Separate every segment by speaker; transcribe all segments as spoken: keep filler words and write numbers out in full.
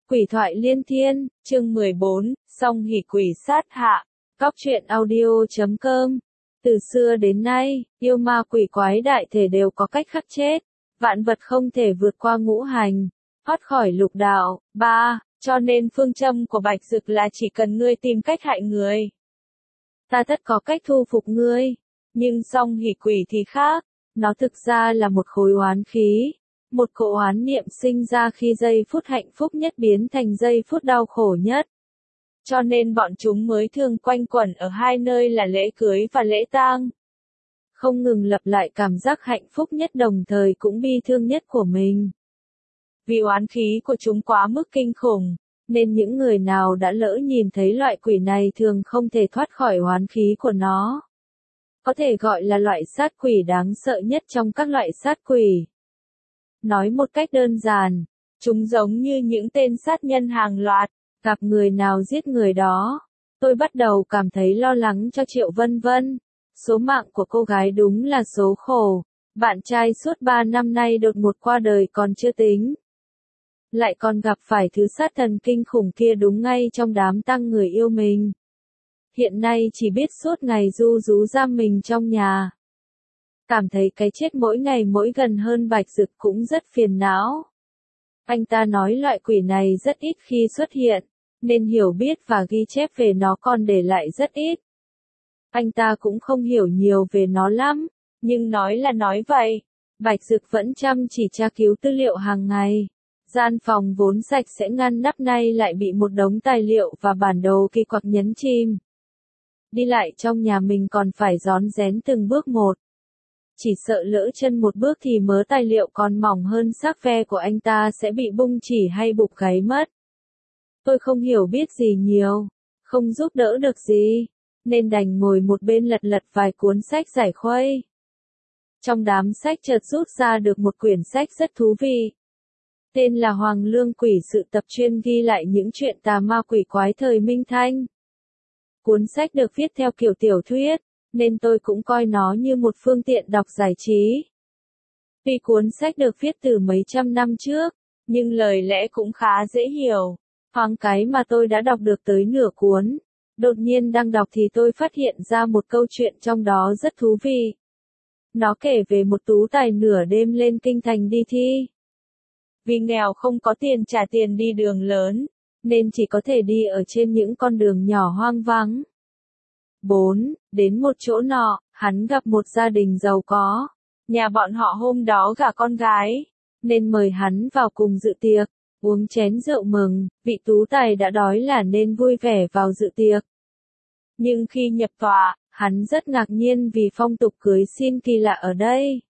Speaker 1: Quỷ thoại liên thiên, chương mười bốn, song hỷ quỷ sát hạ, cóc truyện audio chấm com. Từ xưa đến nay, yêu ma quỷ quái đại thể đều có cách khắc chết, vạn vật không thể vượt qua ngũ hành, thoát khỏi lục đạo. Ba, cho nên phương châm của Bạch Dực là chỉ cần ngươi tìm cách hại người, ta tất có cách thu phục ngươi. Nhưng song hỷ quỷ thì khác, nó thực ra là một khối oán khí. Một cỗ oán niệm sinh ra khi giây phút hạnh phúc nhất biến thành giây phút đau khổ nhất. Cho nên bọn chúng mới thường quanh quẩn ở hai nơi là lễ cưới và lễ tang. Không ngừng lặp lại cảm giác hạnh phúc nhất đồng thời cũng bi thương nhất của mình. Vì oán khí của chúng quá mức kinh khủng, nên những người nào đã lỡ nhìn thấy loại quỷ này thường không thể thoát khỏi oán khí của nó. Có thể gọi là loại sát quỷ đáng sợ nhất trong các loại sát quỷ. Nói một cách đơn giản, chúng giống như những tên sát nhân hàng loạt, gặp người nào giết người đó. Tôi bắt đầu cảm thấy lo lắng cho Triệu Vân Vân. Số mạng của cô gái đúng là số khổ. Bạn trai suốt ba năm nay đột ngột qua đời còn chưa tính. Lại còn gặp phải thứ sát thần kinh khủng kia đúng ngay trong đám tang người yêu mình. Hiện nay chỉ biết suốt ngày ru rú giam mình trong nhà. Cảm thấy cái chết mỗi ngày mỗi gần hơn. Bạch Dực cũng rất phiền não. Anh ta nói loại quỷ này rất ít khi xuất hiện, nên hiểu biết và ghi chép về nó còn để lại rất ít. Anh ta cũng không hiểu nhiều về nó lắm, nhưng nói là nói vậy. Bạch Dực vẫn chăm chỉ tra cứu tư liệu hàng ngày. Gian phòng vốn sạch sẽ ngăn nắp nay lại bị một đống tài liệu và bản đồ kỳ quặc nhấn chìm. Đi lại trong nhà mình còn phải rón rén từng bước một. Chỉ sợ lỡ chân một bước thì mớ tài liệu còn mỏng hơn xác ve của anh ta sẽ bị bung chỉ hay bục gáy mất. Tôi không hiểu biết gì nhiều, không giúp đỡ được gì, nên đành ngồi một bên lật lật vài cuốn sách giải khuây. Trong đám sách chợt rút ra được một quyển sách rất thú vị. Tên là Hoàng Lương Quỷ Sự Tập, chuyên ghi lại những chuyện tà ma quỷ quái thời Minh Thanh. Cuốn sách được viết theo kiểu tiểu thuyết, nên tôi cũng coi nó như một phương tiện đọc giải trí. Tuy cuốn sách được viết từ mấy trăm năm trước, nhưng lời lẽ cũng khá dễ hiểu. Thoáng cái mà tôi đã đọc được tới nửa cuốn. Đột nhiên đang đọc thì tôi phát hiện ra một câu chuyện trong đó rất thú vị. Nó kể về một tú tài nửa đêm lên kinh thành đi thi. Vì nghèo không có tiền trả tiền đi đường lớn, nên chỉ có thể đi ở trên những con đường nhỏ hoang vắng. bốn. Đến một chỗ nọ, hắn gặp một gia đình giàu có. Nhà bọn họ hôm đó gả con gái, nên mời hắn vào cùng dự tiệc, uống chén rượu mừng. Vị tú tài đã đói là nên vui vẻ vào dự tiệc. Nhưng khi nhập tọa, hắn rất ngạc nhiên vì phong tục cưới xin kỳ lạ ở đây.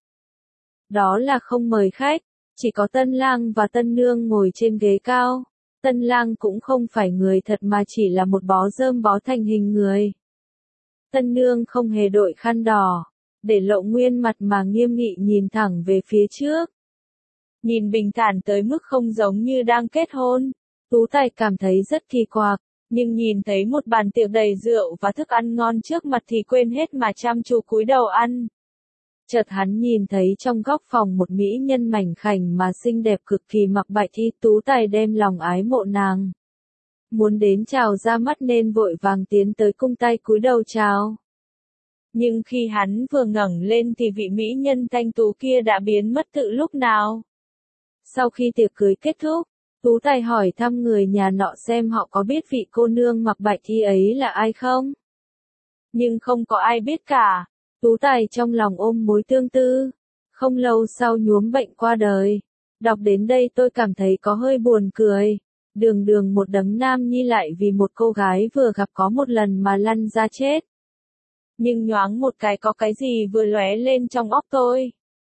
Speaker 1: Đó là không mời khách, chỉ có tân lang và tân nương ngồi trên ghế cao. Tân lang cũng không phải người thật mà chỉ là một bó rơm bó thành hình người. Tân nương không hề đội khăn đỏ, để lộ nguyên mặt mà nghiêm nghị nhìn thẳng về phía trước. Nhìn bình thản tới mức không giống như đang kết hôn. Tú tài cảm thấy rất kỳ quặc, nhưng nhìn thấy một bàn tiệc đầy rượu và thức ăn ngon trước mặt thì quên hết mà chăm chú cúi đầu ăn. Chợt hắn nhìn thấy trong góc phòng một mỹ nhân mảnh khảnh mà xinh đẹp cực kỳ mặc bạch y. Tú tài đem lòng ái mộ nàng. Muốn đến chào ra mắt nên vội vàng tiến tới cung tay cúi đầu chào. Nhưng khi hắn vừa ngẩng lên thì vị mỹ nhân thanh tú kia đã biến mất từ lúc nào. Sau khi tiệc cưới kết thúc, tú tài hỏi thăm người nhà nọ xem họ có biết vị cô nương mặc bạch y ấy là ai không. Nhưng không có ai biết cả. Tú tài trong lòng ôm mối tương tư. Không lâu sau nhuốm bệnh qua đời. Đọc đến đây tôi cảm thấy có hơi buồn cười. Đường đường một đấng nam nhi lại vì một cô gái vừa gặp có một lần mà lăn ra chết. Nhưng nhoáng một cái có cái gì vừa lóe lên trong óc tôi.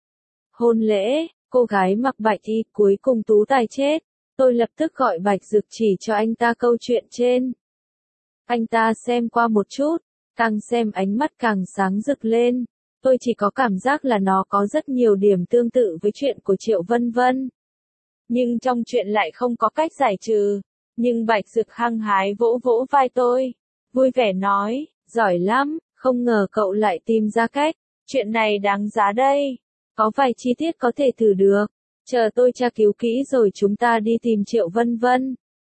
Speaker 1: Hôn lễ, cô gái mặc bạch y cuối cùng tú tài chết. Tôi lập tức gọi Bạch Dực chỉ cho anh ta câu chuyện trên. Anh ta xem qua một chút, càng xem ánh mắt càng sáng rực lên. Tôi chỉ có cảm giác là nó có rất nhiều điểm tương tự với chuyện của Triệu Vân Vân. Nhưng trong chuyện lại không có cách giải trừ. Nhưng Bạch Dực hăng hái vỗ vỗ vai tôi, vui vẻ nói, giỏi lắm, không ngờ cậu lại tìm ra cách, chuyện này đáng giá đây. Có vài chi tiết có thể thử được, chờ tôi tra cứu kỹ rồi chúng ta đi tìm Triệu Vân Vân.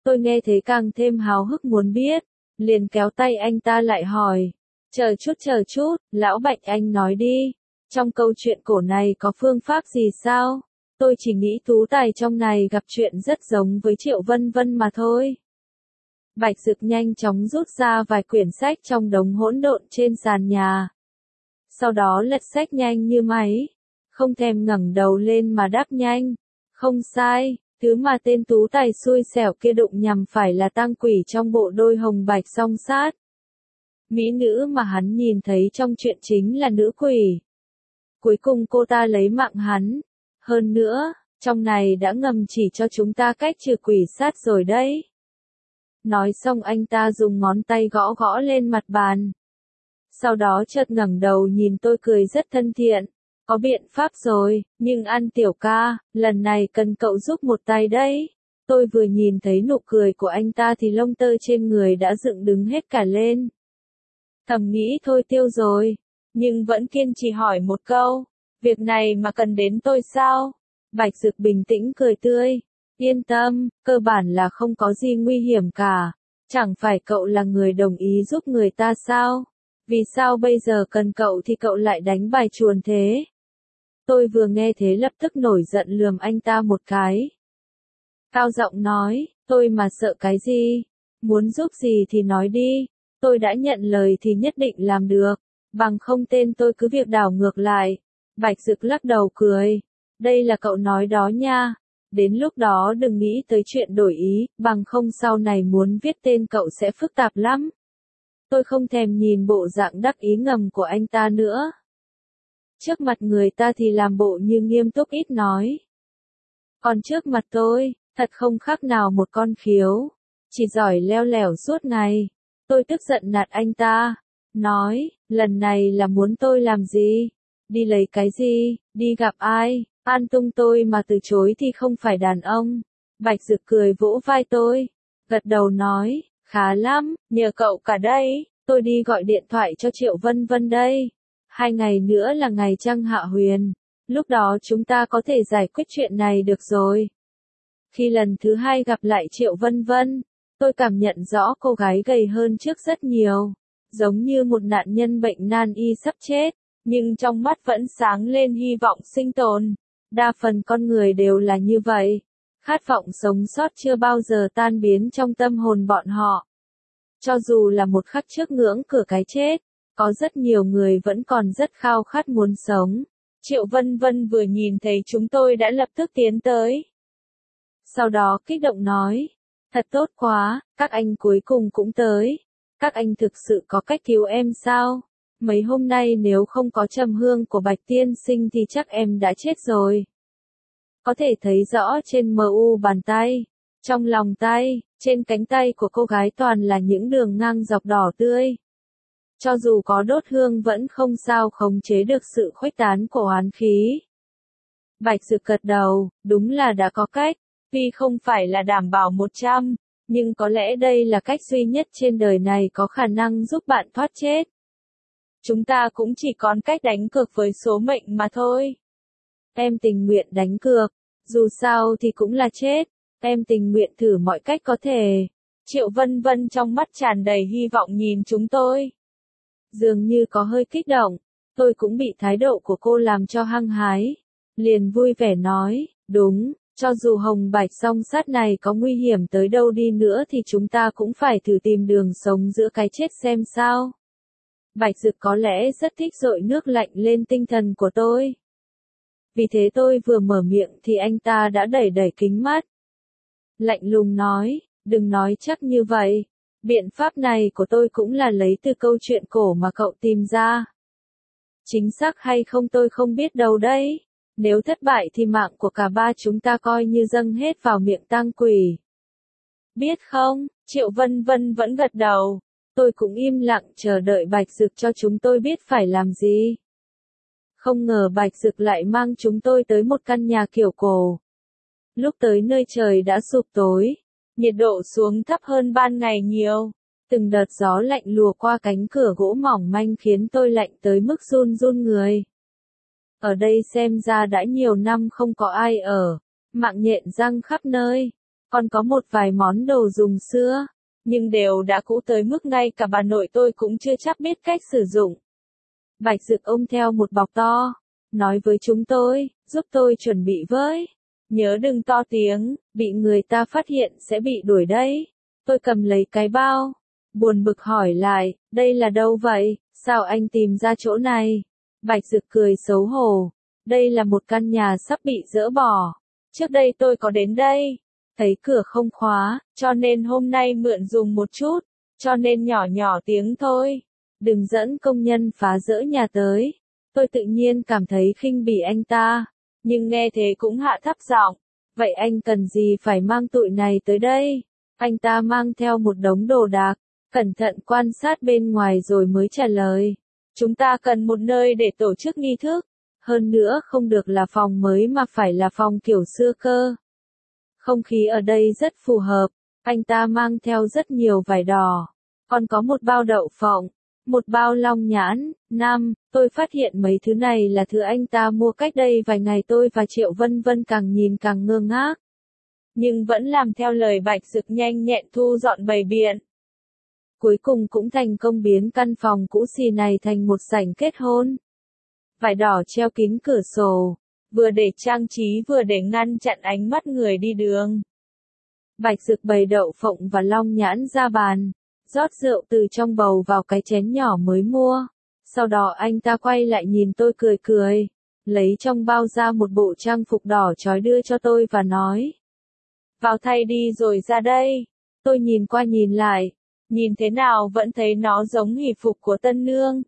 Speaker 1: Tôi nghe thế càng thêm háo hức muốn biết, liền kéo tay anh ta lại hỏi. Chờ chút chờ chút, lão Bạch anh nói đi, trong câu chuyện cổ này có phương pháp gì sao? Tôi chỉ nghĩ tú tài trong này gặp chuyện rất giống với Triệu Vân Vân mà thôi. Bạch Dực nhanh chóng rút ra vài quyển sách trong đống hỗn độn trên sàn nhà. Sau đó lật sách nhanh như máy, không thèm ngẩng đầu lên mà đáp nhanh. Không sai, thứ mà tên tú tài xui xẻo kia đụng nhằm phải là tang quỷ trong bộ đôi hồng bạch song sát. Mỹ nữ mà hắn nhìn thấy trong chuyện chính là nữ quỷ. Cuối cùng cô ta lấy mạng hắn. Hơn nữa, trong này đã ngầm chỉ cho chúng ta cách trừ quỷ sát rồi đấy. Nói xong anh ta dùng ngón tay gõ gõ lên mặt bàn. Sau đó chợt ngẩng đầu nhìn tôi cười rất thân thiện. Có biện pháp rồi, nhưng An tiểu ca, lần này cần cậu giúp một tay đấy. Tôi vừa nhìn thấy nụ cười của anh ta thì lông tơ trên người đã dựng đứng hết cả lên. Thầm nghĩ thôi tiêu rồi, nhưng vẫn kiên trì hỏi một câu. Việc này mà cần đến tôi sao? Bạch Dực bình tĩnh cười tươi. Yên tâm, cơ bản là không có gì nguy hiểm cả. Chẳng phải cậu là người đồng ý giúp người ta sao? Vì sao bây giờ cần cậu thì cậu lại đánh bài chuồn thế? Tôi vừa nghe thế lập tức nổi giận lườm anh ta một cái. Cao giọng nói, tôi mà sợ cái gì? Muốn giúp gì thì nói đi. Tôi đã nhận lời thì nhất định làm được. Bằng không tên tôi cứ việc đảo ngược lại. Bạch Dực lắc đầu cười. Đây là cậu nói đó nha. Đến lúc đó đừng nghĩ tới chuyện đổi ý, bằng không sau này muốn viết tên cậu sẽ phức tạp lắm. Tôi không thèm nhìn bộ dạng đắc ý ngầm của anh ta nữa. Trước mặt người ta thì làm bộ như nghiêm túc ít nói. Còn trước mặt tôi, thật không khác nào một con khiếu. Chỉ giỏi leo lẻo suốt ngày. Tôi tức giận nạt anh ta. Nói, lần này là muốn tôi làm gì? Đi lấy cái gì? Đi gặp ai? An tung tôi mà từ chối thì không phải đàn ông. Bạch Dực cười vỗ vai tôi. Gật đầu nói, khá lắm, nhờ cậu cả đây. Tôi đi gọi điện thoại cho Triệu Vân Vân đây. Hai ngày nữa là ngày trăng hạ huyền. Lúc đó chúng ta có thể giải quyết chuyện này được rồi. Khi lần thứ hai gặp lại Triệu Vân Vân, tôi cảm nhận rõ cô gái gầy hơn trước rất nhiều. Giống như một nạn nhân bệnh nan y sắp chết, nhưng trong mắt vẫn sáng lên hy vọng sinh tồn. Đa phần con người đều là như vậy. Khát vọng sống sót chưa bao giờ tan biến trong tâm hồn bọn họ. Cho dù là một khắc trước ngưỡng cửa cái chết, có rất nhiều người vẫn còn rất khao khát muốn sống. Triệu Vân Vân vừa nhìn thấy chúng tôi đã lập tức tiến tới. Sau đó kích động nói, thật tốt quá, các anh cuối cùng cũng tới. Các anh thực sự có cách cứu em sao? Mấy hôm nay nếu không có trầm hương của Bạch tiên sinh thì chắc em đã chết rồi. Có thể thấy rõ trên mờ u bàn tay, trong lòng tay, trên cánh tay của cô gái toàn là những đường ngang dọc đỏ tươi. Cho dù có đốt hương vẫn không sao khống chế được sự khuếch tán của oán khí. Bạch Dực gật đầu, đúng là đã có cách, tuy không phải là đảm bảo một trăm, nhưng có lẽ đây là cách duy nhất trên đời này có khả năng giúp bạn thoát chết. Chúng ta cũng chỉ còn cách đánh cược với số mệnh mà thôi. Em tình nguyện đánh cược, dù sao thì cũng là chết, em tình nguyện thử mọi cách có thể. Triệu Vân Vân trong mắt tràn đầy hy vọng nhìn chúng tôi. Dường như có hơi kích động, tôi cũng bị thái độ của cô làm cho hăng hái. Liền vui vẻ nói, đúng, cho dù hồng bạch song sát này có nguy hiểm tới đâu đi nữa thì chúng ta cũng phải thử tìm đường sống giữa cái chết xem sao. Bạch Dực có lẽ rất thích dội nước lạnh lên tinh thần của tôi. Vì thế tôi vừa mở miệng thì anh ta đã đẩy đẩy kính mắt. Lạnh lùng nói, đừng nói chắc như vậy. Biện pháp này của tôi cũng là lấy từ câu chuyện cổ mà cậu tìm ra. Chính xác hay không tôi không biết đâu đấy. Nếu thất bại thì mạng của cả ba chúng ta coi như dâng hết vào miệng tang quỷ. Biết không, Triệu Vân Vân vẫn gật đầu. Tôi cũng im lặng chờ đợi Bạch Dực cho chúng tôi biết phải làm gì. Không ngờ Bạch Dực lại mang chúng tôi tới một căn nhà kiểu cổ. Lúc tới nơi trời đã sụp tối, nhiệt độ xuống thấp hơn ban ngày nhiều. Từng đợt gió lạnh lùa qua cánh cửa gỗ mỏng manh khiến tôi lạnh tới mức run run người. Ở đây xem ra đã nhiều năm không có ai ở, mạng nhện răng khắp nơi. còn có một vài món đồ dùng xưa, nhưng đều đã cũ tới mức ngay cả bà nội tôi cũng chưa chắc biết cách sử dụng. Bạch Dực ôm theo một bọc to, nói với chúng tôi, giúp tôi chuẩn bị với. Nhớ đừng to tiếng, bị người ta phát hiện sẽ bị đuổi đấy. Tôi cầm lấy cái bao, buồn bực hỏi lại, đây là đâu vậy, sao anh tìm ra chỗ này? Bạch Dực cười xấu hổ, đây là một căn nhà sắp bị dỡ bỏ. Trước đây tôi có đến đây, thấy cửa không khóa, cho nên hôm nay mượn dùng một chút, cho nên nhỏ nhỏ tiếng thôi. Đừng dẫn công nhân phá dỡ nhà tới. Tôi tự nhiên cảm thấy khinh bỉ anh ta, nhưng nghe thế cũng hạ thấp giọng. Vậy anh cần gì phải mang tụi này tới đây? Anh ta mang theo một đống đồ đạc, cẩn thận quan sát bên ngoài rồi mới trả lời. Chúng ta cần một nơi để tổ chức nghi thức. Hơn nữa không được là phòng mới mà phải là phòng kiểu xưa cơ. Không khí ở đây rất phù hợp. Anh ta mang theo rất nhiều vải đỏ. Còn có một bao đậu phộng, một bao long nhãn. Năm, tôi phát hiện mấy thứ này là thứ anh ta mua cách đây vài ngày. Tôi và Triệu Vân Vân càng nhìn càng ngơ ngác, nhưng vẫn làm theo lời Bạch Dực nhanh nhẹn thu dọn bày biện. Cuối cùng cũng thành công biến căn phòng cũ xì này thành một sảnh kết hôn. Vải đỏ treo kín cửa sổ, vừa để trang trí vừa để ngăn chặn ánh mắt người đi đường. Bạch Dực bày đậu phộng và long nhãn ra bàn, rót rượu từ trong bầu vào cái chén nhỏ mới mua. Sau đó anh ta quay lại nhìn tôi cười cười, lấy trong bao ra một bộ trang phục đỏ chói đưa cho tôi và nói. Vào thay đi rồi ra đây. Tôi nhìn qua nhìn lại, nhìn thế nào vẫn thấy nó giống hỷ phục của tân nương.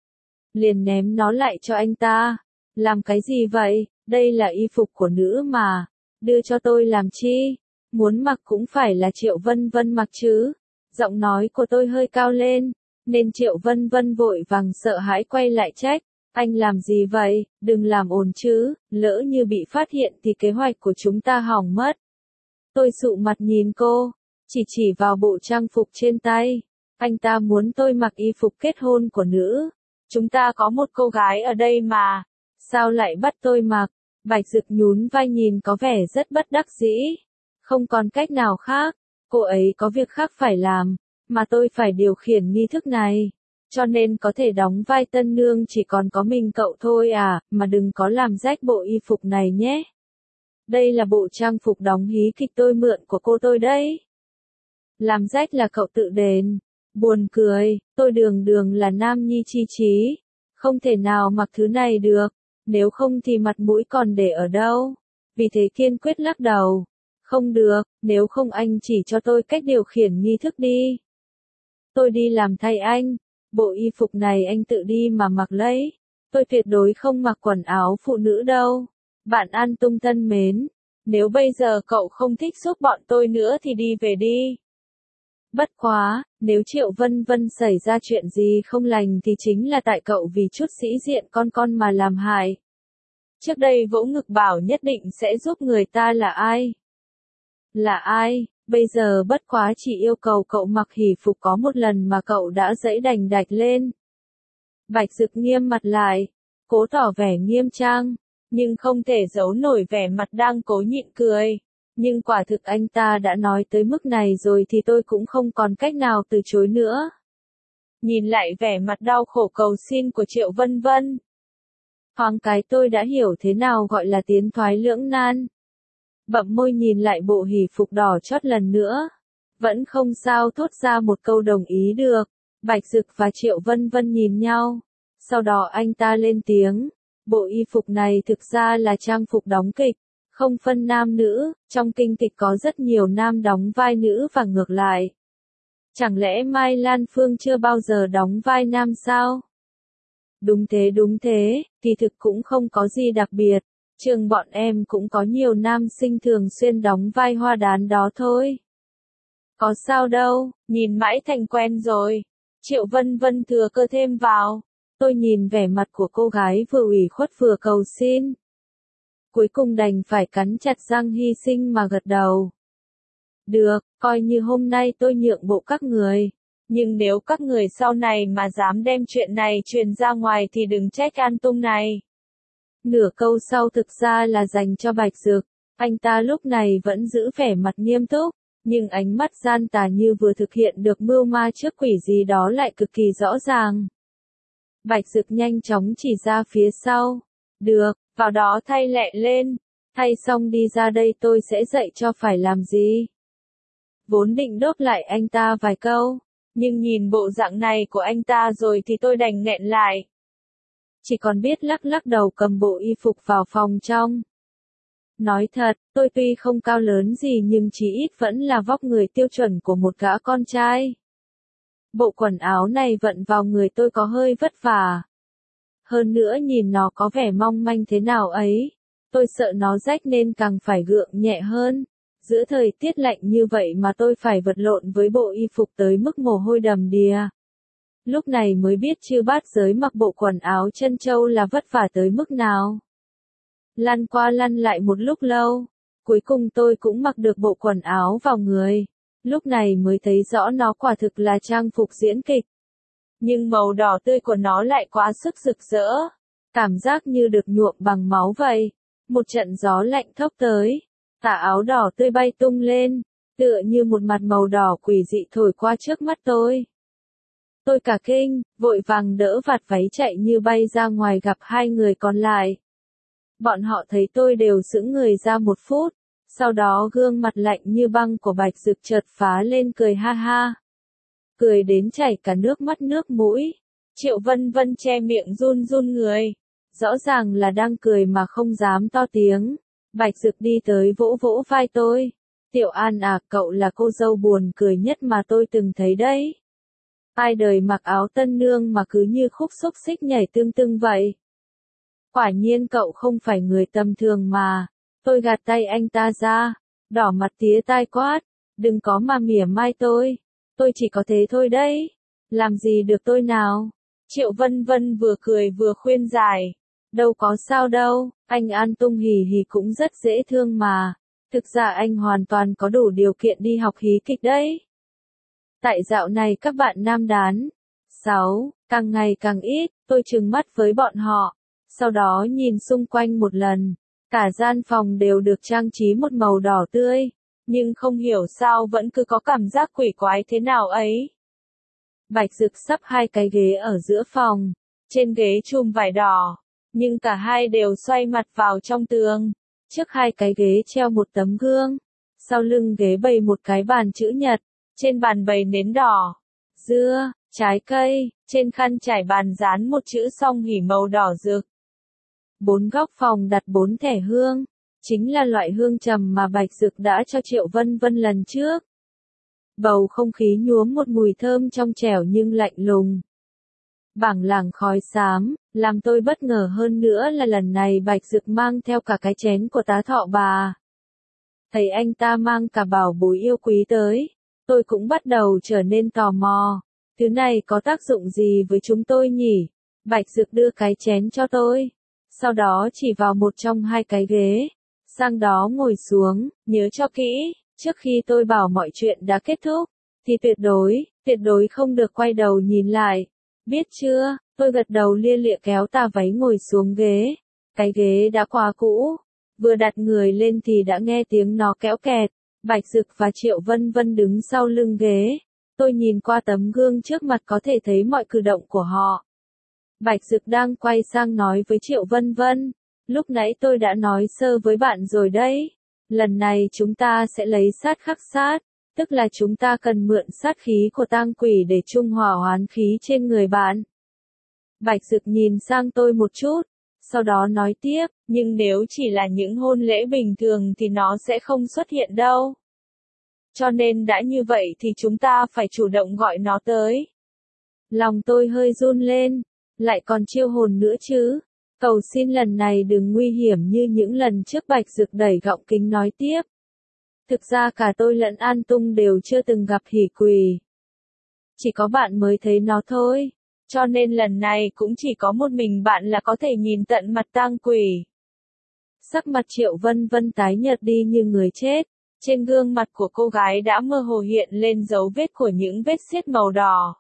Speaker 1: Liền ném nó lại cho anh ta. Làm cái gì vậy, đây là y phục của nữ mà, đưa cho tôi làm chi, muốn mặc cũng phải là Triệu Vân Vân mặc chứ. Giọng nói của tôi hơi cao lên, nên Triệu Vân Vân vội vàng sợ hãi quay lại trách. Anh làm gì vậy, đừng làm ồn chứ, lỡ như bị phát hiện thì kế hoạch của chúng ta hỏng mất. Tôi sụ mặt nhìn cô, chỉ chỉ vào bộ trang phục trên tay. Anh ta muốn tôi mặc y phục kết hôn của nữ. Chúng ta có một cô gái ở đây mà, sao lại bắt tôi mặc? Bạch Dực nhún vai nhìn có vẻ rất bất đắc dĩ. Không còn cách nào khác, cô ấy có việc khác phải làm, mà tôi phải điều khiển nghi thức này. Cho nên có thể đóng vai tân nương chỉ còn có mình cậu thôi à, mà đừng có làm rách bộ y phục này nhé. Đây là bộ trang phục đóng hí kịch tôi mượn của cô tôi đấy. Làm rách là cậu tự đền. Buồn cười, tôi đường đường là nam nhi chi trí. Không thể nào mặc thứ này được, nếu không thì mặt mũi còn để ở đâu. Vì thế kiên quyết lắc đầu. Không được, nếu không anh chỉ cho tôi cách điều khiển nghi thức đi. Tôi đi làm thay anh, bộ y phục này anh tự đi mà mặc lấy. Tôi tuyệt đối không mặc quần áo phụ nữ đâu. Bạn An Tung thân mến, nếu bây giờ cậu không thích giúp bọn tôi nữa thì đi về đi. Bất quá, nếu Triệu Vân Vân xảy ra chuyện gì không lành thì chính là tại cậu vì chút sĩ diện con con mà làm hại. Trước đây vỗ ngực bảo nhất định sẽ giúp người ta là ai? Là ai? Bây giờ bất quá chỉ yêu cầu cậu mặc hỷ phục có một lần mà cậu đã dẫy đành đạch lên. Bạch Dực nghiêm mặt lại, cố tỏ vẻ nghiêm trang, nhưng không thể giấu nổi vẻ mặt đang cố nhịn cười. Nhưng quả thực anh ta đã nói tới mức này rồi thì tôi cũng không còn cách nào từ chối nữa. Nhìn lại vẻ mặt đau khổ cầu xin của Triệu Vân Vân. Thoáng cái tôi đã hiểu thế nào gọi là tiến thoái lưỡng nan. Bậm môi nhìn lại bộ hỷ phục đỏ chót lần nữa. Vẫn không sao thốt ra một câu đồng ý được. Bạch Dực và Triệu Vân Vân nhìn nhau. Sau đó anh ta lên tiếng. Bộ y phục này thực ra là trang phục đóng kịch. Không phân nam nữ, trong kinh kịch có rất nhiều nam đóng vai nữ và ngược lại. Chẳng lẽ Mai Lan Phương chưa bao giờ đóng vai nam sao? Đúng thế đúng thế, kỳ thực cũng không có gì đặc biệt. Trường bọn em cũng có nhiều nam sinh thường xuyên đóng vai hoa đán đó thôi. Có sao đâu, nhìn mãi thành quen rồi. Triệu Vân Vân thừa cơ thêm vào. Tôi nhìn vẻ mặt của cô gái vừa ủy khuất vừa cầu xin. Cuối cùng đành phải cắn chặt răng hy sinh mà gật đầu. Được, coi như hôm nay tôi nhượng bộ các người. Nhưng nếu các người sau này mà dám đem chuyện này truyền ra ngoài thì đừng trách An Tung này. Nửa câu sau thực ra là dành cho Bạch Dực. Anh ta lúc này vẫn giữ vẻ mặt nghiêm túc, nhưng ánh mắt gian tà như vừa thực hiện được mưu ma trước quỷ gì đó lại cực kỳ rõ ràng. Bạch Dực nhanh chóng chỉ ra phía sau. Được, vào đó thay lẹ lên. Thay xong đi ra đây tôi sẽ dạy cho phải làm gì. Vốn định đốt lại anh ta vài câu, nhưng nhìn bộ dạng này của anh ta rồi thì tôi đành nghẹn lại. Chỉ còn biết lắc lắc đầu cầm bộ y phục vào phòng trong. Nói thật, tôi tuy không cao lớn gì nhưng chí ít vẫn là vóc người tiêu chuẩn của một gã con trai. Bộ quần áo này vận vào người tôi có hơi vất vả. Hơn nữa nhìn nó có vẻ mong manh thế nào ấy, tôi sợ nó rách nên càng phải gượng nhẹ hơn. Giữa thời tiết lạnh như vậy mà tôi phải vật lộn với bộ y phục tới mức mồ hôi đầm đìa. Lúc này mới biết chư bát giới mặc bộ quần áo chân châu là vất vả tới mức nào. Lăn qua lăn lại một lúc lâu, cuối cùng tôi cũng mặc được bộ quần áo vào người. Lúc này mới thấy rõ nó quả thực là trang phục diễn kịch. Nhưng màu đỏ tươi của nó lại quá sức rực rỡ. Cảm giác như được nhuộm bằng máu vậy. Một trận gió lạnh thốc tới. Tà áo đỏ tươi bay tung lên. Tựa như một mặt màu đỏ quỷ dị thổi qua trước mắt tôi. Tôi cả kinh, vội vàng đỡ vạt váy chạy như bay ra ngoài gặp hai người còn lại. Bọn họ thấy tôi đều sững người ra một phút. Sau đó gương mặt lạnh như băng của Bạch Dực chợt phá lên cười ha ha. Cười đến chảy cả nước mắt nước mũi. Triệu Vân Vân che miệng run run người. Rõ ràng là đang cười mà không dám to tiếng. Bạch Dực đi tới vỗ vỗ vai tôi. Tiểu An à, cậu là cô dâu buồn cười nhất mà tôi từng thấy đấy. Ai đời mặc áo tân nương mà cứ như khúc xúc xích nhảy tưng tưng vậy. Quả nhiên cậu không phải người tầm thường mà. Tôi gạt tay anh ta ra, đỏ mặt tía tai quát, đừng có mà mỉa mai tôi, tôi chỉ có thế thôi đấy, làm gì được tôi nào. Triệu Vân Vân vừa cười vừa khuyên giải, đâu có sao đâu, anh An Tung hì hì cũng rất dễ thương mà, thực ra anh hoàn toàn có đủ điều kiện đi học hí kịch đấy. Tại dạo này các bạn nam đán, sáu, càng ngày càng ít, tôi trừng mắt với bọn họ, sau đó nhìn xung quanh một lần. Cả gian phòng đều được trang trí một màu đỏ tươi, nhưng không hiểu sao vẫn cứ có cảm giác quỷ quái thế nào ấy. Bạch Dực sắp hai cái ghế ở giữa phòng, trên ghế chùm vải đỏ, nhưng cả hai đều xoay mặt vào trong tường. Trước hai cái ghế treo một tấm gương, sau lưng ghế bày một cái bàn chữ nhật, trên bàn bày nến đỏ, dưa, trái cây, trên khăn trải bàn dán một chữ song hỉ màu đỏ rực. Bốn góc phòng đặt bốn thẻ hương, chính là loại hương trầm mà Bạch Dực đã cho Triệu Vân Vân lần trước. Bầu không khí nhuốm một mùi thơm trong trẻo nhưng lạnh lùng. Bảng làng khói xám, làm tôi bất ngờ hơn nữa là lần này Bạch Dực mang theo cả cái chén của tá thọ bà. Thấy anh ta mang cả bảo bối yêu quý tới, tôi cũng bắt đầu trở nên tò mò. Thứ này có tác dụng gì với chúng tôi nhỉ? Bạch Dực đưa cái chén cho tôi. Sau đó chỉ vào một trong hai cái ghế, sang đó ngồi xuống, nhớ cho kỹ, trước khi tôi bảo mọi chuyện đã kết thúc, thì tuyệt đối, tuyệt đối không được quay đầu nhìn lại, biết chưa, tôi gật đầu lia lịa kéo tà váy ngồi xuống ghế, cái ghế đã quá cũ, vừa đặt người lên thì đã nghe tiếng nó kéo kẹt, Bạch Dực và Triệu Vân Vân đứng sau lưng ghế, tôi nhìn qua tấm gương trước mặt có thể thấy mọi cử động của họ. Bạch Dực đang quay sang nói với Triệu Vân Vân, lúc nãy tôi đã nói sơ với bạn rồi đấy, lần này chúng ta sẽ lấy sát khắc sát, tức là chúng ta cần mượn sát khí của tang quỷ để trung hòa oán khí trên người bạn. Bạch Dực nhìn sang tôi một chút, sau đó nói tiếp, nhưng nếu chỉ là những hôn lễ bình thường thì nó sẽ không xuất hiện đâu. Cho nên đã như vậy thì chúng ta phải chủ động gọi nó tới. Lòng tôi hơi run lên. Lại còn chiêu hồn nữa chứ, cầu xin lần này đừng nguy hiểm như những lần trước. Bạch Dực đẩy gọng kính nói tiếp. Thực ra cả tôi lẫn An Tung đều chưa từng gặp hỉ quỷ. Chỉ có bạn mới thấy nó thôi, cho nên lần này cũng chỉ có một mình bạn là có thể nhìn tận mặt tang quỷ. Sắc mặt Triệu Vân Vân tái nhợt đi như người chết, trên gương mặt của cô gái đã mơ hồ hiện lên dấu vết của những vết xiết màu đỏ.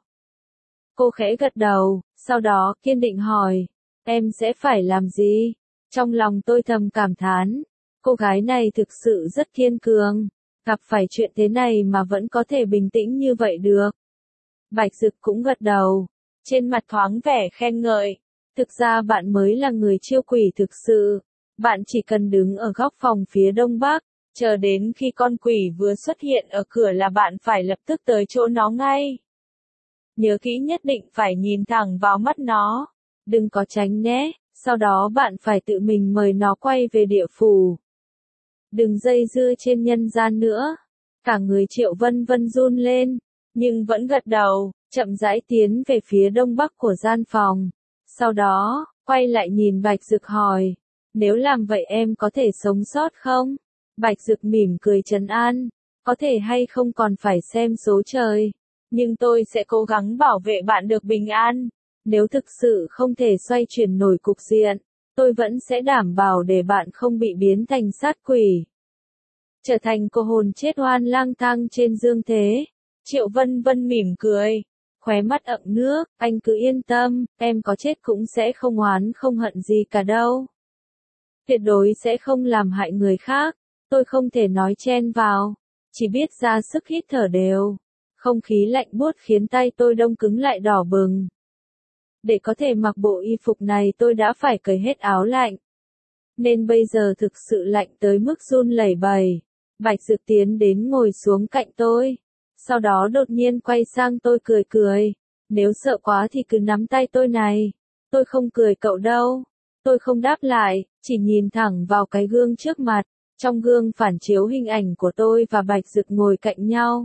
Speaker 1: Cô khẽ gật đầu, sau đó kiên định hỏi, em sẽ phải làm gì? Trong lòng tôi thầm cảm thán, Cô gái này thực sự rất kiên cường, gặp phải chuyện thế này mà vẫn có thể bình tĩnh như vậy được. Bạch Dực cũng gật đầu, trên mặt thoáng vẻ khen ngợi. Thực ra bạn mới là người chiêu quỷ thực sự. Bạn chỉ cần đứng ở góc phòng phía đông bắc, chờ đến khi con quỷ vừa xuất hiện ở cửa là bạn phải lập tức tới chỗ nó ngay. Nhớ kỹ, nhất định phải nhìn thẳng vào mắt nó, đừng có tránh né, sau đó bạn phải tự mình mời nó quay về địa phủ. Đừng dây dưa trên nhân gian nữa. Cả người Triệu Vân Vân run lên, nhưng vẫn gật đầu, chậm rãi tiến về phía đông bắc của gian phòng. Sau đó, quay lại nhìn Bạch Dực hỏi, nếu làm vậy em có thể sống sót không? Bạch Dực mỉm cười trấn an, có thể hay không còn phải xem số trời, nhưng tôi sẽ cố gắng bảo vệ bạn được bình an. Nếu thực sự không thể xoay chuyển nổi cục diện, tôi vẫn sẽ đảm bảo để bạn không bị biến thành sát quỷ, trở thành cô hồn chết oan lang thang trên dương thế. Triệu Vân Vân mỉm cười, khóe mắt ậm nước, anh cứ yên tâm, em có chết cũng sẽ không oán không hận gì cả đâu. Tuyệt đối sẽ không làm hại người khác. Tôi không thể nói chen vào, chỉ biết ra sức hít thở đều. Không khí lạnh buốt khiến tay tôi đông cứng lại đỏ bừng. Để có thể mặc bộ y phục này tôi đã phải cởi hết áo lạnh, nên bây giờ thực sự lạnh tới mức run lẩy bẩy. Bạch Dực tiến đến ngồi xuống cạnh tôi, sau đó đột nhiên quay sang tôi cười cười, nếu sợ quá thì cứ nắm tay tôi này, tôi không cười cậu đâu. Tôi không đáp lại, chỉ nhìn thẳng vào cái gương trước mặt, trong gương phản chiếu hình ảnh của tôi và Bạch Dực ngồi cạnh nhau.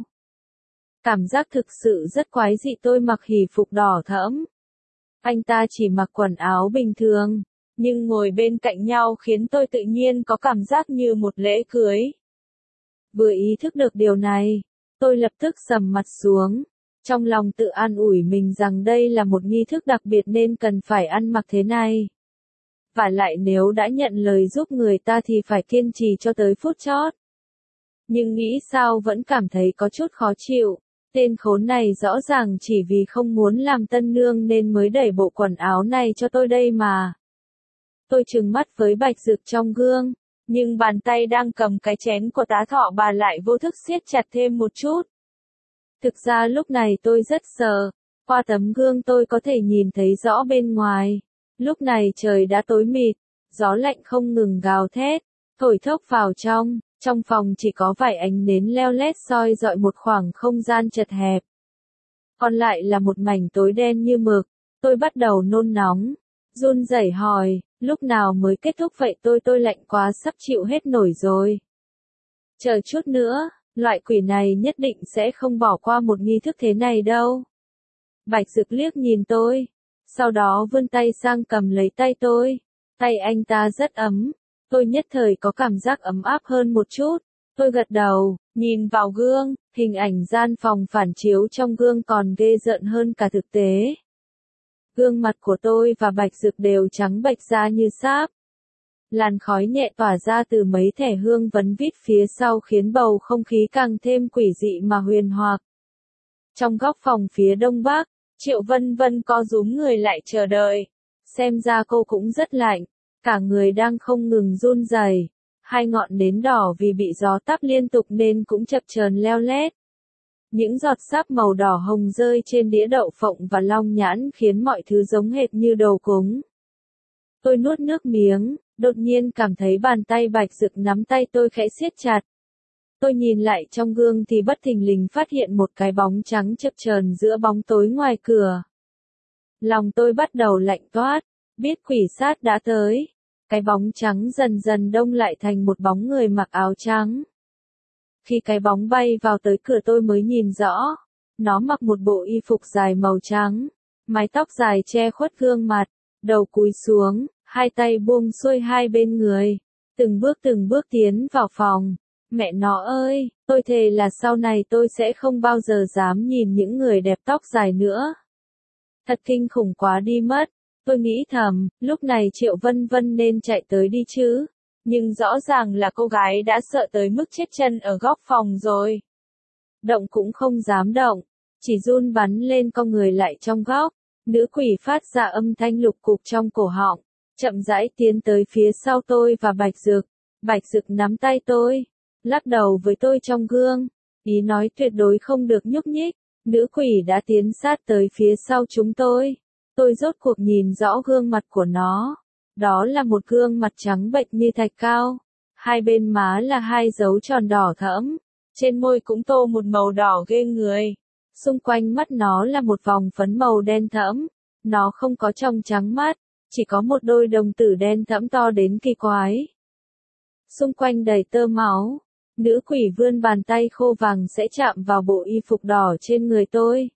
Speaker 1: Cảm giác thực sự rất quái dị, tôi mặc hỉ phục đỏ thẫm, anh ta chỉ mặc quần áo bình thường, nhưng ngồi bên cạnh nhau khiến tôi tự nhiên có cảm giác như một lễ cưới. Vừa ý thức được điều này, tôi lập tức sầm mặt xuống, trong lòng tự an ủi mình rằng đây là một nghi thức đặc biệt nên cần phải ăn mặc thế này. Và lại nếu đã nhận lời giúp người ta thì phải kiên trì cho tới phút chót. Nhưng nghĩ sao vẫn cảm thấy có chút khó chịu, tên khốn này rõ ràng chỉ vì không muốn làm tân nương nên mới đẩy bộ quần áo này cho tôi đây mà. Tôi trừng mắt với Bạch Dực trong gương, nhưng bàn tay đang cầm cái chén của tá thọ bà lại vô thức siết chặt thêm một chút. Thực ra lúc này tôi rất sợ, qua tấm gương tôi có thể nhìn thấy rõ bên ngoài. Lúc này trời đã tối mịt, gió lạnh không ngừng gào thét, thổi thốc vào trong, trong phòng chỉ có vài ánh nến leo lét soi dọi một khoảng không gian chật hẹp. Còn lại là một mảnh tối đen như mực. Tôi bắt đầu nôn nóng, run rẩy hỏi, lúc nào mới kết thúc vậy? Tôi tôi lạnh quá sắp chịu hết nổi rồi. Chờ chút nữa, loại quỷ này nhất định sẽ không bỏ qua một nghi thức thế này đâu. Bạch Dực liếc nhìn tôi, sau đó vươn tay sang cầm lấy tay tôi. Tay anh ta rất ấm, tôi nhất thời có cảm giác ấm áp hơn một chút. Tôi gật đầu, nhìn vào gương, hình ảnh gian phòng phản chiếu trong gương còn ghê rợn hơn cả thực tế. Gương mặt của tôi và Bạch Dực đều trắng bệch ra như sáp. Làn khói nhẹ tỏa ra từ mấy thẻ hương vấn vít phía sau khiến bầu không khí càng thêm quỷ dị mà huyền hoặc. Trong góc phòng phía đông bắc, Triệu Vân Vân co rúm người lại chờ đợi. Xem ra cô cũng rất lạnh, cả người đang không ngừng run rẩy. Hai ngọn nến đỏ vì bị gió táp liên tục nên cũng chập chờn leo lét. Những giọt sáp màu đỏ hồng rơi trên đĩa đậu phộng và long nhãn khiến mọi thứ giống hệt như đồ cúng. Tôi nuốt nước miếng, đột nhiên cảm thấy bàn tay Bạch Dực nắm tay tôi khẽ siết chặt. Tôi nhìn lại trong gương thì bất thình lình phát hiện một cái bóng trắng chập chờn giữa bóng tối ngoài cửa. Lòng tôi bắt đầu lạnh toát, biết quỷ sát đã tới. Cái bóng trắng dần dần đông lại thành một bóng người mặc áo trắng. Khi cái bóng bay vào tới cửa tôi mới nhìn rõ, nó mặc một bộ y phục dài màu trắng, mái tóc dài che khuất gương mặt, đầu cúi xuống, hai tay buông xuôi hai bên người, từng bước từng bước tiến vào phòng. Mẹ nó ơi, tôi thề là sau này tôi sẽ không bao giờ dám nhìn những người đẹp tóc dài nữa. Thật kinh khủng quá đi mất. Tôi nghĩ thầm, lúc này Triệu Vân Vân nên chạy tới đi chứ. Nhưng rõ ràng là cô gái đã sợ tới mức chết chân ở góc phòng rồi. Động cũng không dám động, chỉ run bắn lên con người lại trong góc. Nữ quỷ phát ra âm thanh lục cục trong cổ họng, chậm rãi tiến tới phía sau tôi và Bạch Dực. Bạch Dực nắm tay tôi, lắc đầu với tôi trong gương, ý nói tuyệt đối không được nhúc nhích. Nữ quỷ đã tiến sát tới phía sau chúng tôi. Tôi rốt cuộc nhìn rõ gương mặt của nó. Đó là một gương mặt trắng bệch như thạch cao. Hai bên má là hai dấu tròn đỏ thẫm. Trên môi cũng tô một màu đỏ ghê người. Xung quanh mắt nó là một vòng phấn màu đen thẫm. Nó không có tròng trắng mắt, chỉ có một đôi đồng tử đen thẫm to đến kỳ quái. Xung quanh đầy tơ máu. Nữ quỷ vươn bàn tay khô vàng sẽ chạm vào bộ y phục đỏ trên người tôi.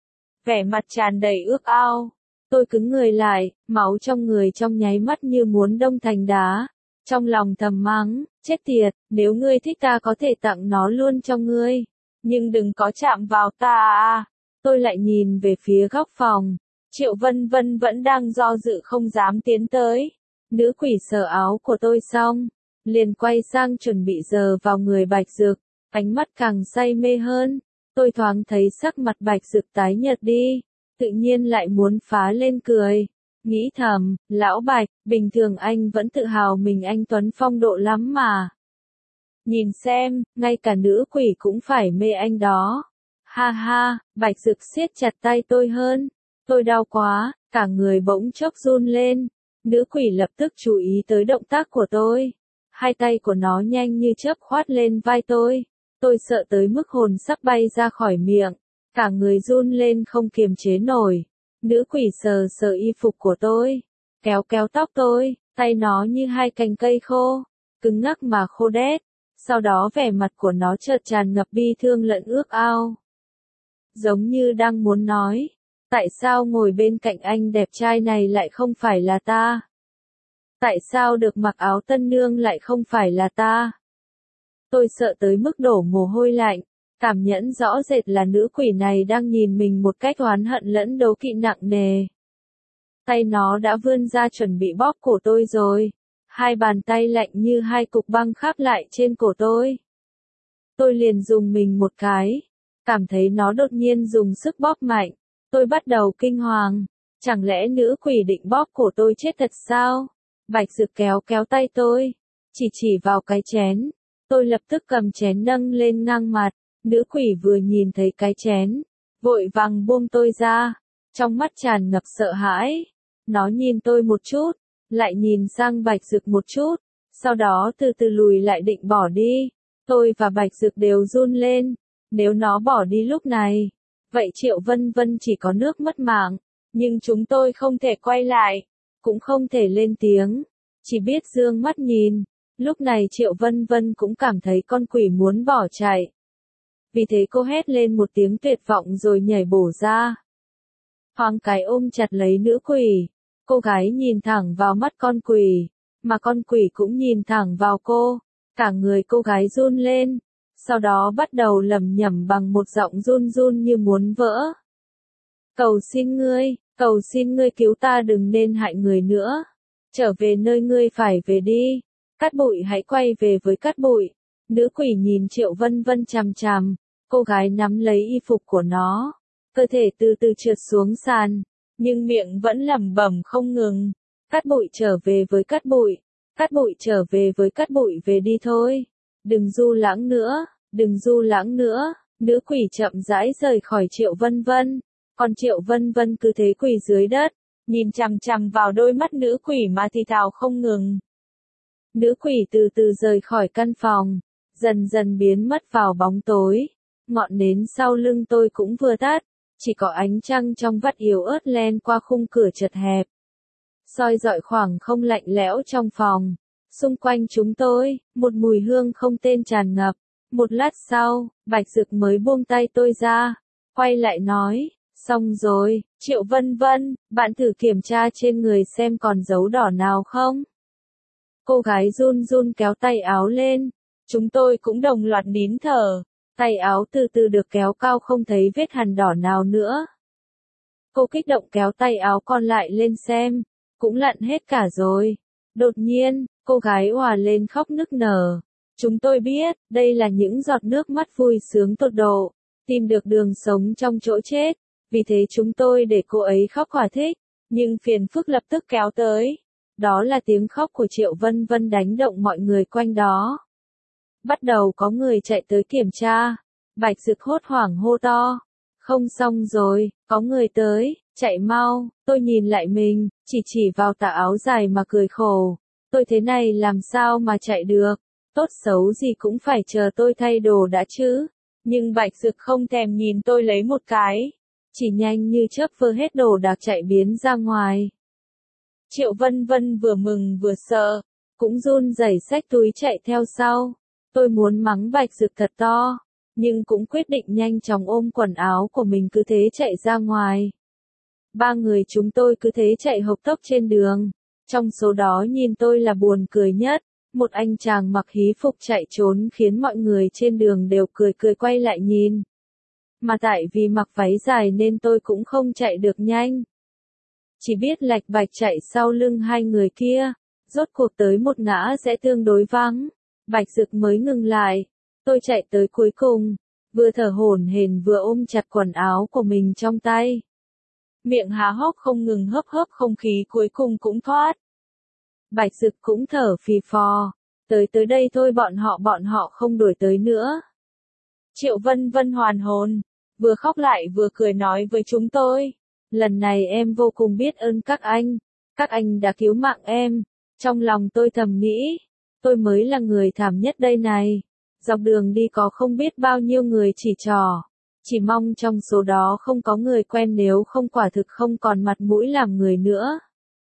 Speaker 1: Vẻ mặt tràn đầy ước ao. Tôi cứng người lại, máu trong người trong nháy mắt như muốn đông thành đá. Trong lòng thầm mắng, chết tiệt, nếu ngươi thích ta có thể tặng nó luôn cho ngươi. Nhưng đừng có chạm vào ta à. Tôi lại nhìn về phía góc phòng. Triệu Vân Vân vẫn đang do dự không dám tiến tới. Nữ quỷ sờ áo của tôi xong, liền quay sang chuẩn bị giở vào người Bạch Dực, ánh mắt càng say mê hơn. Tôi thoáng thấy sắc mặt Bạch Dực tái nhợt đi, tự nhiên lại muốn phá lên cười. Nghĩ thầm, lão Bạch, bình thường anh vẫn tự hào mình anh tuấn phong độ lắm mà. Nhìn xem, ngay cả nữ quỷ cũng phải mê anh đó. Ha ha, Bạch Dực siết chặt tay tôi hơn. Tôi đau quá, cả người bỗng chốc run lên. Nữ quỷ lập tức chú ý tới động tác của tôi. Hai tay của nó nhanh như chớp khoát lên vai tôi. Tôi sợ tới mức hồn sắp bay ra khỏi miệng. Cả người run lên không kiềm chế nổi. Nữ quỷ sờ sờ y phục của tôi. Kéo kéo tóc tôi. Tay nó như hai cành cây khô. Cứng ngắc mà khô đét. Sau đó vẻ mặt của nó chợt tràn ngập bi thương lẫn ước ao. Giống như đang muốn nói. Tại sao ngồi bên cạnh anh đẹp trai này lại không phải là ta? Tại sao được mặc áo tân nương lại không phải là ta? Tôi sợ tới mức đổ mồ hôi lạnh, cảm nhận rõ rệt là nữ quỷ này đang nhìn mình một cách oán hận lẫn đố kỵ nặng nề. Tay nó đã vươn ra chuẩn bị bóp cổ tôi rồi. Hai bàn tay lạnh như hai cục băng khắp lại trên cổ tôi. Tôi liền dùng mình một cái, cảm thấy nó đột nhiên dùng sức bóp mạnh. Tôi bắt đầu kinh hoàng, chẳng lẽ nữ quỷ định bóp cổ tôi chết thật sao? Bạch Dực kéo kéo tay tôi, chỉ chỉ vào cái chén. Tôi lập tức cầm chén nâng lên ngang mặt, nữ quỷ vừa nhìn thấy cái chén, vội vàng buông tôi ra, trong mắt tràn ngập sợ hãi. Nó nhìn tôi một chút, lại nhìn sang Bạch Dực một chút, sau đó từ từ lùi lại định bỏ đi. Tôi và Bạch Dực đều run lên, nếu nó bỏ đi lúc này, vậy Triệu Vân Vân chỉ có nước mất mạng, nhưng chúng tôi không thể quay lại, cũng không thể lên tiếng, chỉ biết dương mắt nhìn. Lúc này Triệu Vân Vân cũng cảm thấy con quỷ muốn bỏ chạy. Vì thế cô hét lên một tiếng tuyệt vọng rồi nhảy bổ ra. Thoáng cái ôm chặt lấy nữ quỷ, cô gái nhìn thẳng vào mắt con quỷ, mà con quỷ cũng nhìn thẳng vào cô, cả người cô gái run lên. Sau đó bắt đầu lẩm nhẩm bằng một giọng run run như muốn vỡ. Cầu xin ngươi, cầu xin ngươi cứu ta, đừng nên hại người nữa. Trở về nơi ngươi phải về đi. Cát Bụi hãy quay về với Cát Bụi. Nữ quỷ nhìn Triệu Vân Vân chằm chằm, cô gái nắm lấy y phục của nó, cơ thể từ từ trượt xuống sàn, nhưng miệng vẫn lẩm bẩm không ngừng. Cát Bụi trở về với Cát Bụi, Cát Bụi trở về với Cát Bụi, về đi thôi. Đừng du lãng nữa, đừng du lãng nữa. Nữ quỷ chậm rãi rời khỏi Triệu Vân Vân, còn Triệu Vân Vân cứ thế quỳ dưới đất, nhìn chằm chằm vào đôi mắt nữ quỷ mà thì thào không ngừng. Nữ quỷ từ từ rời khỏi căn phòng, dần dần biến mất vào bóng tối. Ngọn nến sau lưng tôi cũng vừa tắt, chỉ có ánh trăng trong vắt yếu ớt len qua khung cửa chật hẹp, soi rọi khoảng không lạnh lẽo trong phòng. Xung quanh chúng tôi, một mùi hương không tên tràn ngập. Một lát sau, Bạch Dực mới buông tay tôi ra, quay lại nói, xong rồi, Triệu Vân Vân, bạn thử kiểm tra trên người xem còn dấu đỏ nào không? Cô gái run run kéo tay áo lên, chúng tôi cũng đồng loạt nín thở, tay áo từ từ được kéo cao không thấy vết hằn đỏ nào nữa. Cô kích động kéo tay áo còn lại lên xem, cũng lặn hết cả rồi. Đột nhiên, cô gái òa lên khóc nức nở. Chúng tôi biết, đây là những giọt nước mắt vui sướng tột độ, tìm được đường sống trong chỗ chết, vì thế chúng tôi để cô ấy khóc thỏa thích, nhưng phiền phức lập tức kéo tới. Đó là tiếng khóc của Triệu Vân Vân đánh động mọi người quanh đó. Bắt đầu có người chạy tới kiểm tra. Bạch Dực hốt hoảng hô to. Không xong rồi, có người tới, chạy mau. Tôi nhìn lại mình, chỉ chỉ vào tà áo dài mà cười khổ. Tôi thế này làm sao mà chạy được, tốt xấu gì cũng phải chờ tôi thay đồ đã chứ. Nhưng Bạch Dực không thèm nhìn tôi lấy một cái, chỉ nhanh như chớp vơ hết đồ đạc chạy biến ra ngoài. Triệu Vân Vân vừa mừng vừa sợ, cũng run rẩy xách túi chạy theo sau. Tôi muốn mắng Bạch Dực thật to, nhưng cũng quyết định nhanh chóng ôm quần áo của mình cứ thế chạy ra ngoài. Ba người chúng tôi cứ thế chạy hộc tốc trên đường. Trong số đó nhìn tôi là buồn cười nhất, một anh chàng mặc hí phục chạy trốn khiến mọi người trên đường đều cười cười quay lại nhìn. Mà tại vì mặc váy dài nên tôi cũng không chạy được nhanh. Chỉ biết lạch bạch chạy sau lưng hai người kia, rốt cuộc tới một ngã rẽ tương đối vắng. Bạch Dực mới ngừng lại, tôi chạy tới cuối cùng, vừa thở hổn hển vừa ôm chặt quần áo của mình trong tay. Miệng há hốc không ngừng hấp hấp không khí cuối cùng cũng thoát. Bạch Dực cũng thở phì phò, tới tới đây thôi bọn họ bọn họ không đuổi tới nữa. Triệu Vân Vân hoàn hồn, vừa khóc lại vừa cười nói với chúng tôi. Lần này em vô cùng biết ơn các anh, các anh đã cứu mạng em. Trong lòng tôi thầm nghĩ, tôi mới là người thảm nhất đây này. Dọc đường đi có không biết bao nhiêu người chỉ trỏ. Chỉ mong trong số đó không có người quen, nếu không quả thực không còn mặt mũi làm người nữa.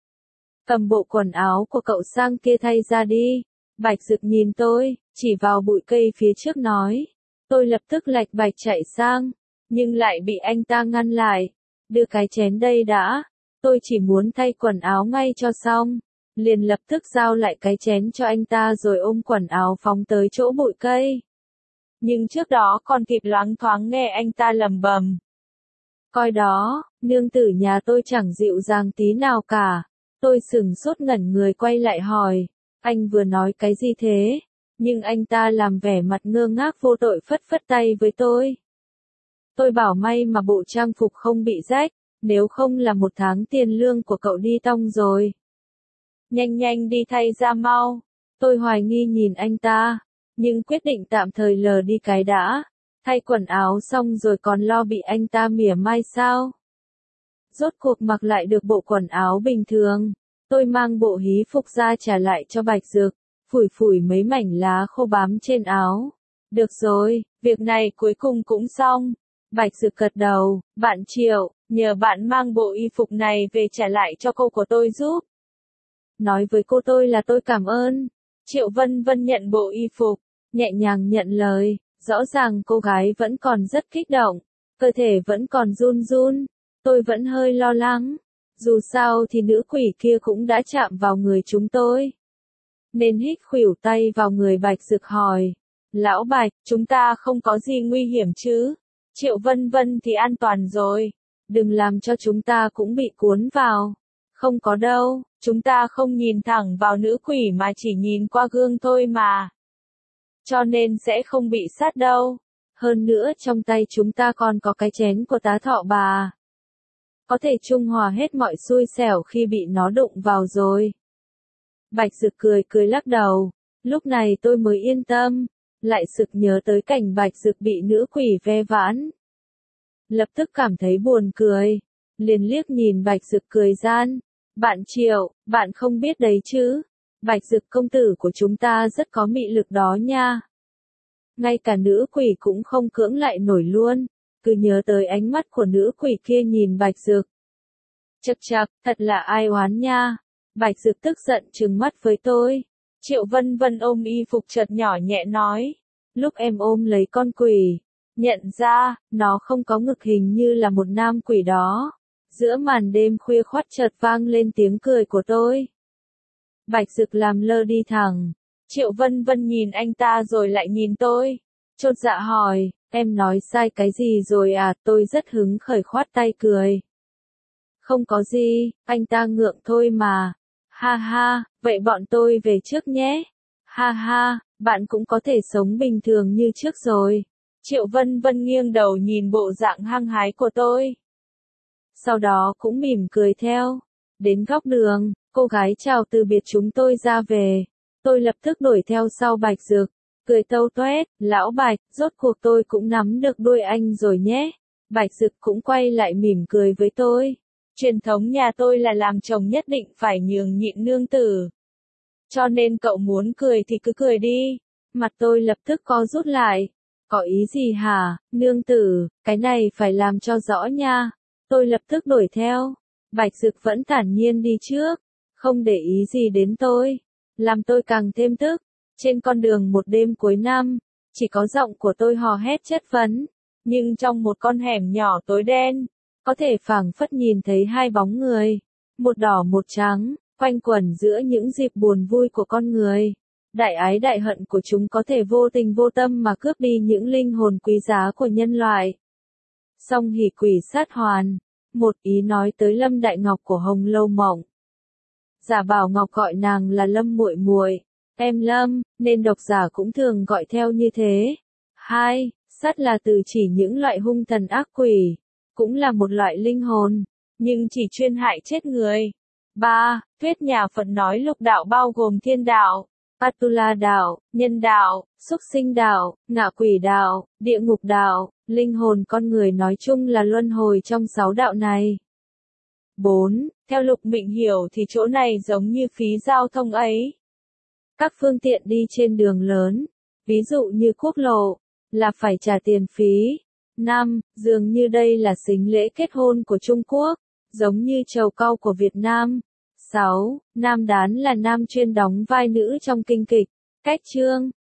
Speaker 1: Cầm bộ quần áo của cậu sang kia thay ra đi. Bạch Dực nhìn tôi, chỉ vào bụi cây phía trước nói. Tôi lập tức lạch bạch chạy sang, nhưng lại bị anh ta ngăn lại. Đưa cái chén đây đã, tôi chỉ muốn thay quần áo ngay cho xong. Liền lập tức giao lại cái chén cho anh ta rồi ôm quần áo phóng tới chỗ bụi cây. Nhưng trước đó còn kịp loáng thoáng nghe anh ta lầm bầm. Coi đó, nương tử nhà tôi chẳng dịu dàng tí nào cả. Tôi sửng sốt ngẩn người quay lại hỏi, anh vừa nói cái gì thế? Nhưng anh ta làm vẻ mặt ngơ ngác vô tội phất phất tay với tôi. Tôi bảo may mà bộ trang phục không bị rách, nếu không là một tháng tiền lương của cậu đi tong rồi. Nhanh nhanh đi thay ra mau. Tôi hoài nghi nhìn anh ta, nhưng quyết định tạm thời lờ đi cái đã. Thay quần áo xong rồi còn lo bị anh ta mỉa mai sao? Rốt cuộc mặc lại được bộ quần áo bình thường. Tôi mang bộ hí phục ra trả lại cho Bạch Dực, phủi phủi mấy mảnh lá khô bám trên áo. Được rồi, việc này cuối cùng cũng xong. Bạch Dực gật đầu, bạn Triệu, nhờ bạn mang bộ y phục này về trả lại cho cô của tôi giúp. Nói với cô tôi là tôi cảm ơn. Triệu Vân Vân nhận bộ y phục, nhẹ nhàng nhận lời, rõ ràng cô gái vẫn còn rất kích động, cơ thể vẫn còn run run, tôi vẫn hơi lo lắng. Dù sao thì nữ quỷ kia cũng đã chạm vào người chúng tôi. Nên hít khuỷu tay vào người Bạch Dực hỏi, Lão Bạch, chúng ta không có gì nguy hiểm chứ? Triệu Vân Vân thì an toàn rồi, đừng làm cho chúng ta cũng bị cuốn vào. Không có đâu, chúng ta không nhìn thẳng vào nữ quỷ mà chỉ nhìn qua gương thôi mà. Cho nên sẽ không bị sát đâu. Hơn nữa trong tay chúng ta còn có cái chén của tá thọ bà. Có thể trung hòa hết mọi xui xẻo khi bị nó đụng vào rồi. Bạch Dực cười cười lắc đầu, lúc này tôi mới yên tâm, lại sực nhớ tới cảnh Bạch Dực bị nữ quỷ ve vãn. Lập tức cảm thấy buồn cười, liền liếc nhìn Bạch Dực cười gian. Bạn Triệu, bạn không biết đấy chứ, Bạch Dực công tử của chúng ta rất có mị lực đó nha. Ngay cả nữ quỷ cũng không cưỡng lại nổi luôn, cứ nhớ tới ánh mắt của nữ quỷ kia nhìn Bạch Dực. Chậc chậc, thật là ai oán nha. Bạch Dực tức giận trừng mắt với tôi. Triệu Vân Vân ôm y phục chợt nhỏ nhẹ nói. Lúc em ôm lấy con quỷ, nhận ra, nó không có ngực hình như là một nam quỷ đó. Giữa màn đêm khuya khoắt chợt vang lên tiếng cười của tôi. Bạch Dực làm lơ đi thẳng. Triệu Vân Vân nhìn anh ta rồi lại nhìn tôi. Chột dạ hỏi, em nói sai cái gì rồi à? Tôi rất hứng khởi khoát tay cười. Không có gì, anh ta ngượng thôi mà. Ha ha, vậy bọn tôi về trước nhé. Ha ha, bạn cũng có thể sống bình thường như trước rồi. Triệu Vân Vân nghiêng đầu nhìn bộ dạng hăng hái của tôi. Sau đó cũng mỉm cười theo. Đến góc đường, Cô gái chào từ biệt chúng tôi ra về. Tôi lập tức đuổi theo sau Bạch Dực, cười tâu toét, lão Bạch, rốt cuộc tôi cũng nắm được đuôi anh rồi nhé. Bạch Dực cũng quay lại mỉm cười với tôi. Truyền thống nhà tôi là làm chồng nhất định phải nhường nhịn nương tử. Cho nên cậu muốn cười thì cứ cười đi. Mặt tôi lập tức co rút lại. Có ý gì hả, nương tử, cái này phải làm cho rõ nha. Tôi lập tức đuổi theo. Bạch Dực vẫn thản nhiên đi trước, không để ý gì đến tôi. Làm tôi càng thêm tức. Trên con đường một đêm cuối năm, chỉ có giọng của tôi hò hét chất vấn. Nhưng trong một con hẻm nhỏ tối đen, có thể phảng phất nhìn thấy hai bóng người. Một đỏ một trắng, quanh quẩn giữa những dịp buồn vui của con người. Đại ái đại hận của chúng có thể vô tình vô tâm mà cướp đi những linh hồn quý giá của nhân loại. Song hỷ quỷ sát hoàn. Một ý nói tới Lâm Đại Ngọc của Hồng Lâu Mộng. Giả bảo Ngọc gọi nàng là Lâm muội muội, em Lâm, nên độc giả cũng thường gọi theo như thế. Hai, sát là từ chỉ những loại hung thần ác quỷ, cũng là một loại linh hồn, nhưng chỉ chuyên hại chết người. Ba, thuyết nhà Phật nói lục đạo bao gồm thiên đạo, Atula đạo, nhân đạo, súc sinh đạo, ngạ quỷ đạo, địa ngục đạo, linh hồn con người nói chung là luân hồi trong sáu đạo này. Bốn, theo Lục Mịnh hiểu thì chỗ này giống như phí giao thông ấy. Các phương tiện đi trên đường lớn, ví dụ như quốc lộ, là phải trả tiền phí. Năm, dường như đây là sính lễ kết hôn của Trung Quốc, giống như trầu cau của Việt Nam. Sáu, nam đán là nam chuyên đóng vai nữ trong kinh kịch, cách chương.